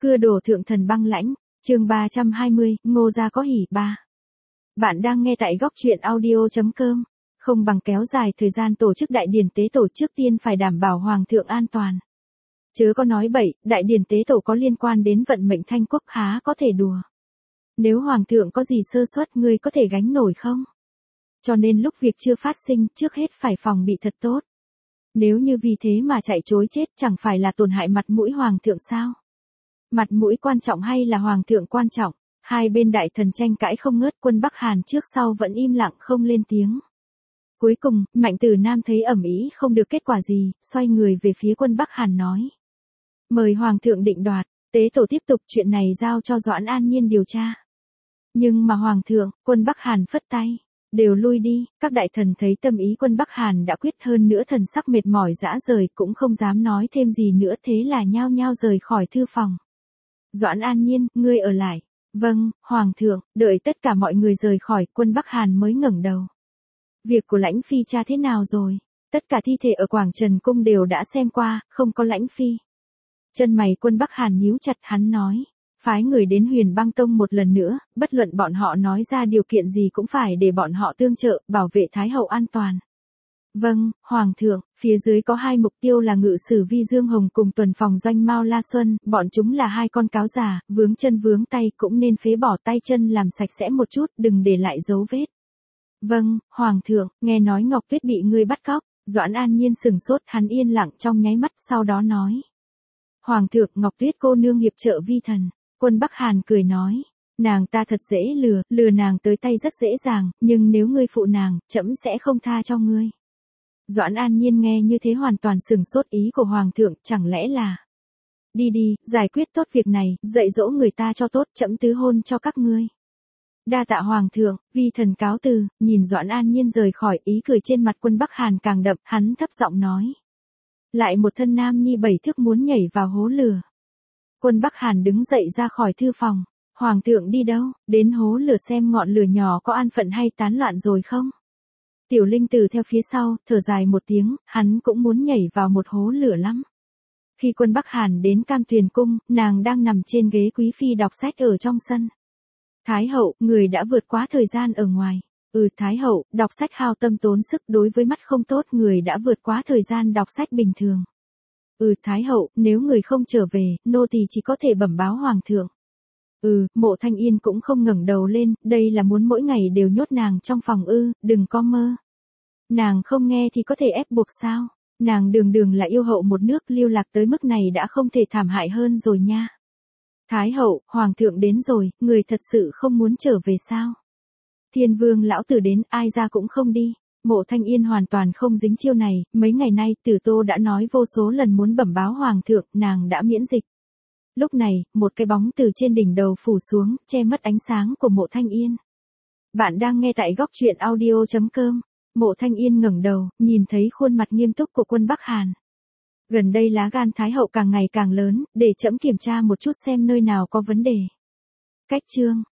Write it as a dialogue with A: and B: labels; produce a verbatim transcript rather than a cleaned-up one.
A: Cưa đổ thượng thần băng lãnh, chương ba trăm hai mươi, Ngô gia có hỉ ba. Bạn đang nghe tại góc truyện audio.com. Không bằng kéo dài thời gian tổ chức đại điển tế tổ, trước tiên phải đảm bảo hoàng thượng an toàn. Chớ có nói bậy, đại điển tế tổ có liên quan đến vận mệnh Thanh quốc, há có thể đùa. Nếu hoàng thượng có gì sơ suất, ngươi có thể gánh nổi không? Cho nên lúc việc chưa phát sinh, trước hết phải phòng bị thật tốt. Nếu như vì thế mà chạy trối chết, chẳng phải là tổn hại mặt mũi hoàng thượng sao? Mặt mũi quan trọng hay là hoàng thượng quan trọng? Hai bên đại thần tranh cãi không ngớt, quân Bắc Hàn trước sau vẫn im lặng không lên tiếng. Cuối cùng, Mạnh Tử Nam thấy ầm ĩ không được kết quả gì, xoay người về phía quân Bắc Hàn nói: mời hoàng thượng định đoạt, tế tổ tiếp tục, chuyện này giao cho Doãn An Nhiên điều tra. Nhưng mà hoàng thượng, quân Bắc Hàn phất tay: đều lui đi. Các đại thần thấy tâm ý quân Bắc Hàn đã quyết, hơn nữa thần sắc mệt mỏi rã rời, cũng không dám nói thêm gì nữa, thế là nhao nhao rời khỏi thư phòng. Doãn An Nhiên, ngươi ở lại. Vâng, hoàng thượng. Đợi tất cả mọi người rời khỏi, quân Bắc Hàn mới ngẩng đầu. Việc của Lãnh Phi cha thế nào rồi? Tất cả thi thể ở Quảng Trần Cung đều đã xem qua, không có Lãnh Phi. Chân mày quân Bắc Hàn nhíu chặt, hắn nói: phái người đến Huyền Băng Tông một lần nữa, bất luận bọn họ nói ra điều kiện gì cũng phải để bọn họ tương trợ, bảo vệ Thái hậu an toàn. Vâng, hoàng thượng. Phía dưới có hai mục tiêu là ngự sử Vi Dương Hồng cùng tuần phòng doanh Mao La Xuân, bọn chúng là hai con cáo già, vướng chân vướng tay, cũng nên phế bỏ tay chân làm sạch sẽ một chút, đừng để lại dấu vết. Vâng, hoàng thượng. Nghe nói Ngọc Tuyết bị ngươi bắt cóc. Doãn An Nhiên sừng sốt, hắn yên lặng trong nháy mắt, sau đó nói: hoàng thượng, Ngọc Tuyết cô nương hiệp trợ vi thần. Quân Bắc Hàn cười nói: nàng ta thật dễ lừa, lừa nàng tới tay rất dễ dàng, nhưng nếu ngươi phụ nàng, trẫm sẽ không tha cho ngươi. Doãn An Nhiên nghe như thế hoàn toàn sừng sốt, ý của hoàng thượng chẳng lẽ là: đi đi, giải quyết tốt việc này, dạy dỗ người ta cho tốt, trẫm tứ hôn cho các ngươi. Đa tạ hoàng thượng, vi thần cáo từ. Nhìn Doãn An Nhiên rời khỏi, ý cười trên mặt quân Bắc Hàn càng đậm, hắn thấp giọng nói: lại một thân nam nhi bảy thước muốn nhảy vào hố lửa. Quân Bắc Hàn đứng dậy ra khỏi thư phòng. Hoàng thượng đi đâu? Đến hố lửa xem ngọn lửa nhỏ có an phận hay tán loạn rồi không? Tiểu Linh Tử theo phía sau, thở dài một tiếng, hắn cũng muốn nhảy vào một hố lửa lắm. Khi quân Bắc Hàn đến Cam Tuyền Cung, nàng đang nằm trên ghế quý phi đọc sách ở trong sân. Thái hậu, người đã vượt quá thời gian ở ngoài. Ừ, Thái hậu, đọc sách hao tâm tốn sức, đối với mắt không tốt, người đã vượt quá thời gian đọc sách bình thường. Ừ, Thái hậu, nếu người không trở về, nô tỳ chỉ có thể bẩm báo hoàng thượng. Ừ, Mộ Thanh Yên cũng không ngẩng đầu lên, đây là muốn mỗi ngày đều nhốt nàng trong phòng ư? Đừng có mơ. Nàng không nghe thì có thể ép buộc sao? Nàng đường đường là yêu hậu một nước, lưu lạc tới mức này đã không thể thảm hại hơn rồi nha. Thái hậu, hoàng thượng đến rồi, người thật sự không muốn trở về sao? Thiên vương lão tử đến, ai ra cũng không đi. Mộ Thanh Yên hoàn toàn không dính chiêu này, mấy ngày nay Tử Tô đã nói vô số lần muốn bẩm báo hoàng thượng, nàng đã miễn dịch. Lúc này, một cái bóng từ trên đỉnh đầu phủ xuống, che mất ánh sáng của Mộ Thanh Yên. Bạn đang nghe tại góc truyện audio.com. Mộ Thanh Yên ngẩng đầu, nhìn thấy khuôn mặt nghiêm túc của quân Bắc Hàn. Gần đây lá gan Thái hậu càng ngày càng lớn, để trẫm kiểm tra một chút xem nơi nào có vấn đề. Cách chương